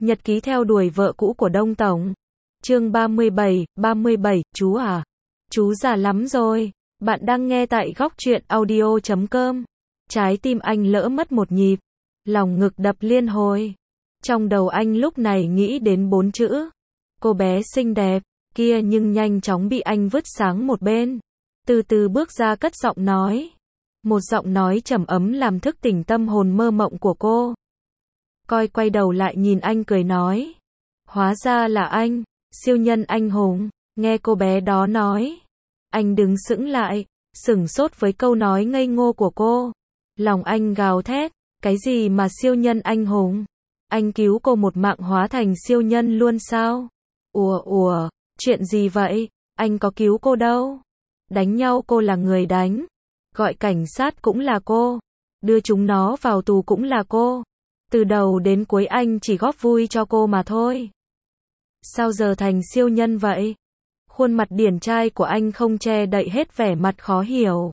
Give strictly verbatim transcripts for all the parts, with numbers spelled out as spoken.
Nhật ký theo đuổi vợ cũ của Đông Tổng. Chương ba mươi bảy, ba mươi bảy, chú à? Chú già lắm rồi. Bạn đang nghe tại góc truyện audio chấm com. Trái tim anh lỡ mất một nhịp. Lòng ngực đập liên hồi. Trong đầu anh lúc này nghĩ đến bốn chữ. Cô bé xinh đẹp kia, nhưng nhanh chóng bị anh vứt sang một bên. Từ từ bước ra cất giọng nói. Một giọng nói trầm ấm làm thức tỉnh tâm hồn mơ mộng của cô. Coi quay đầu lại nhìn anh cười nói. Hóa ra là anh, siêu nhân anh hùng. Nghe cô bé đó nói. Anh đứng sững lại, sửng sốt với câu nói ngây ngô của cô. Lòng anh gào thét, cái gì mà siêu nhân anh hùng? Anh cứu cô một mạng hóa thành siêu nhân luôn sao? Ủa ủa, chuyện gì vậy? Anh có cứu cô đâu. Đánh nhau cô là người đánh. Gọi cảnh sát cũng là cô. Đưa chúng nó vào tù cũng là cô. Từ đầu đến cuối anh chỉ góp vui cho cô mà thôi. Sao giờ thành siêu nhân vậy? Khuôn mặt điển trai của anh không che đậy hết vẻ mặt khó hiểu.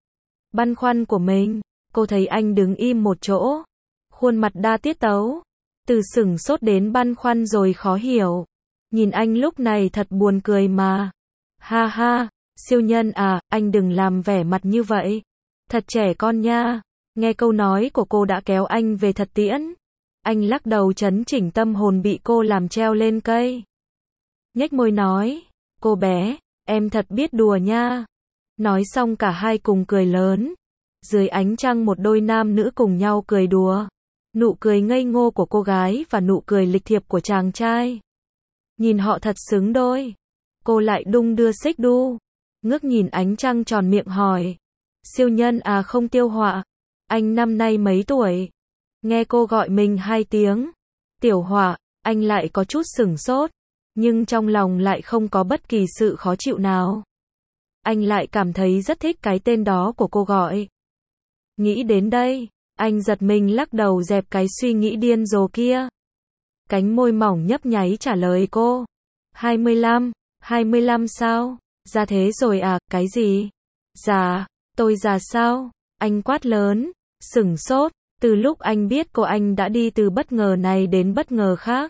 Băn khoăn của mình, cô thấy anh đứng im một chỗ. Khuôn mặt đa tiết tấu. Từ sửng sốt đến băn khoăn rồi khó hiểu. Nhìn anh lúc này thật buồn cười mà. Ha ha, siêu nhân à, anh đừng làm vẻ mặt như vậy. Thật trẻ con nha. Nghe câu nói của cô đã kéo anh về thật tiễn. Anh lắc đầu trấn chỉnh tâm hồn bị cô làm treo lên cây. Nhếch môi nói, cô bé, em thật biết đùa nha. Nói xong cả hai cùng cười lớn. Dưới ánh trăng một đôi nam nữ cùng nhau cười đùa. Nụ cười ngây ngô của cô gái và nụ cười lịch thiệp của chàng trai. Nhìn họ thật xứng đôi. Cô lại đung đưa xích đu. Ngước nhìn ánh trăng tròn miệng hỏi. Siêu nhân à không tiêu họa. Anh năm nay mấy tuổi? Nghe cô gọi mình hai tiếng. Tiểu Họa, anh lại có chút sửng sốt. Nhưng trong lòng lại không có bất kỳ sự khó chịu nào. Anh lại cảm thấy rất thích cái tên đó của cô gọi. Nghĩ đến đây, anh giật mình lắc đầu dẹp cái suy nghĩ điên rồ kia. Cánh môi mỏng nhấp nháy trả lời cô. hai mươi lăm, hai mươi lăm sao? Già thế rồi à, cái gì? Già, tôi già sao? Anh quát lớn, sửng sốt. Từ lúc anh biết cô anh đã đi từ bất ngờ này đến bất ngờ khác.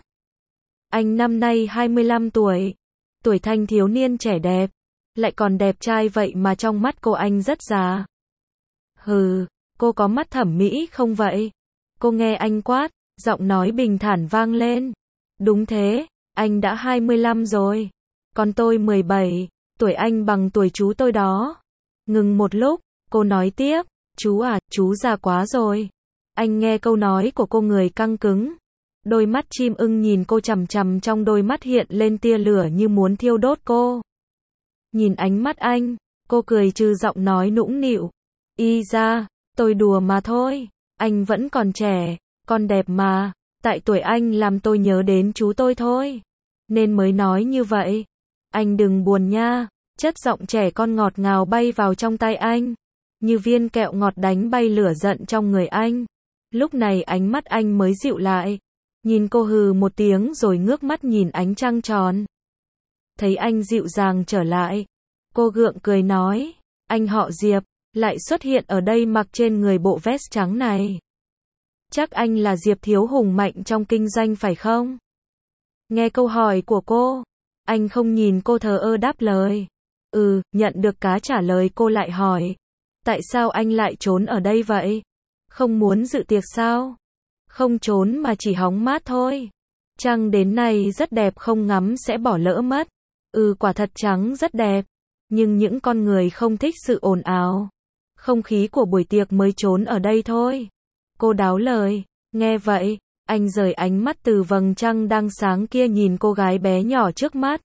Anh năm nay hai mươi lăm tuổi. Tuổi thanh thiếu niên trẻ đẹp. Lại còn đẹp trai vậy mà trong mắt cô anh rất già. Hừ, cô có mắt thẩm mỹ không vậy? Cô nghe anh quát, giọng nói bình thản vang lên. Đúng thế, anh đã hai mươi lăm rồi. Còn tôi mười bảy, tuổi anh bằng tuổi chú tôi đó. Ngừng một lúc, cô nói tiếp, chú à, chú già quá rồi. Anh nghe câu nói của cô người căng cứng. Đôi mắt chim ưng nhìn cô chằm chằm, trong đôi mắt hiện lên tia lửa như muốn thiêu đốt cô. Nhìn ánh mắt anh, cô cười trừ giọng nói nũng nịu. Y ra, tôi đùa mà thôi. Anh vẫn còn trẻ, còn đẹp mà. Tại tuổi anh làm tôi nhớ đến chú tôi thôi. Nên mới nói như vậy. Anh đừng buồn nha. Chất giọng trẻ con ngọt ngào bay vào trong tay anh. Như viên kẹo ngọt đánh bay lửa giận trong người anh. Lúc này ánh mắt anh mới dịu lại. Nhìn cô hừ một tiếng rồi ngước mắt nhìn ánh trăng tròn. Thấy anh dịu dàng trở lại. Cô gượng cười nói. Anh họ Diệp, lại xuất hiện ở đây mặc trên người bộ vest trắng này. Chắc anh là Diệp thiếu hùng mạnh trong kinh doanh phải không? Nghe câu hỏi của cô. Anh không nhìn cô thờ ơ đáp lời. Ừ, nhận được cá trả lời cô lại hỏi. Tại sao anh lại trốn ở đây vậy? Không muốn dự tiệc sao? Không trốn mà chỉ hóng mát thôi. Trăng đến này rất đẹp, không ngắm sẽ bỏ lỡ mất. Ừ, quả thật trắng rất đẹp. Nhưng những con người không thích sự ồn ào. Không khí của buổi tiệc mới trốn ở đây thôi. Cô đáo lời. Nghe vậy, anh rời ánh mắt từ vầng trăng đang sáng kia nhìn cô gái bé nhỏ trước mắt.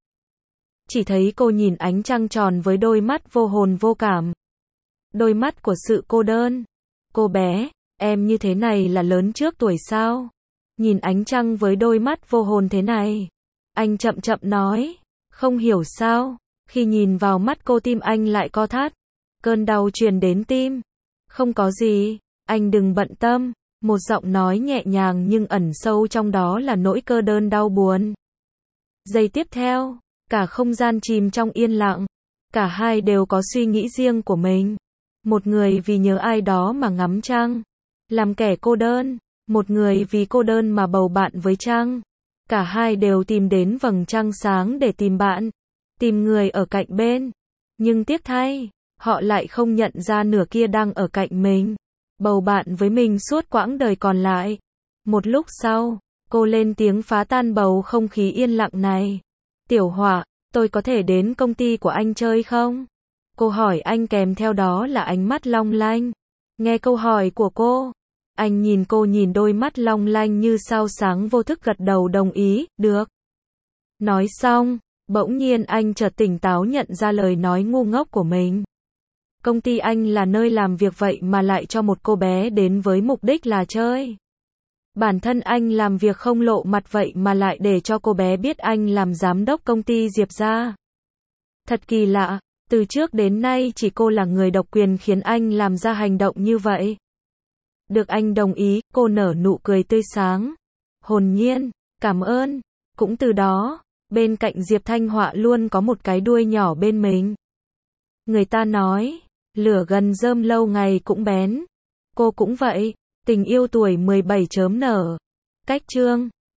Chỉ thấy cô nhìn ánh trăng tròn với đôi mắt vô hồn vô cảm. Đôi mắt của sự cô đơn. Cô bé, em như thế này là lớn trước tuổi sao? Nhìn ánh trăng với đôi mắt vô hồn thế này. Anh chậm chậm nói. Không hiểu sao, khi nhìn vào mắt cô tim anh lại co thắt. Cơn đau truyền đến tim. Không có gì, anh đừng bận tâm. Một giọng nói nhẹ nhàng nhưng ẩn sâu trong đó là nỗi cô đơn đau buồn. Giây tiếp theo, cả không gian chìm trong yên lặng. Cả hai đều có suy nghĩ riêng của mình. Một người vì nhớ ai đó mà ngắm trăng, làm kẻ cô đơn. Một người vì cô đơn mà bầu bạn với trăng. Cả hai đều tìm đến vầng trăng sáng để tìm bạn, tìm người ở cạnh bên. Nhưng tiếc thay, họ lại không nhận ra nửa kia đang ở cạnh mình, bầu bạn với mình suốt quãng đời còn lại. Một lúc sau, cô lên tiếng phá tan bầu không khí yên lặng này. Tiểu Hỏa, tôi có thể đến công ty của anh chơi không? Cô hỏi anh kèm theo đó là ánh mắt long lanh. Nghe câu hỏi của cô, anh nhìn cô nhìn đôi mắt long lanh như sao sáng vô thức gật đầu đồng ý, được. Nói xong, bỗng nhiên anh chợt tỉnh táo nhận ra lời nói ngu ngốc của mình. Công ty anh là nơi làm việc vậy mà lại cho một cô bé đến với mục đích là chơi. Bản thân anh làm việc không lộ mặt vậy mà lại để cho cô bé biết anh làm giám đốc công ty Diệp gia. Thật kỳ lạ, từ trước đến nay chỉ cô là người độc quyền khiến anh làm ra hành động như vậy. Được anh đồng ý, cô nở nụ cười tươi sáng. Hồn nhiên, cảm ơn. Cũng từ đó, bên cạnh Diệp Thanh Họa luôn có một cái đuôi nhỏ bên mình. Người ta nói, lửa gần rơm lâu ngày cũng bén. Cô cũng vậy, tình yêu tuổi mười bảy chớm nở. Cách chương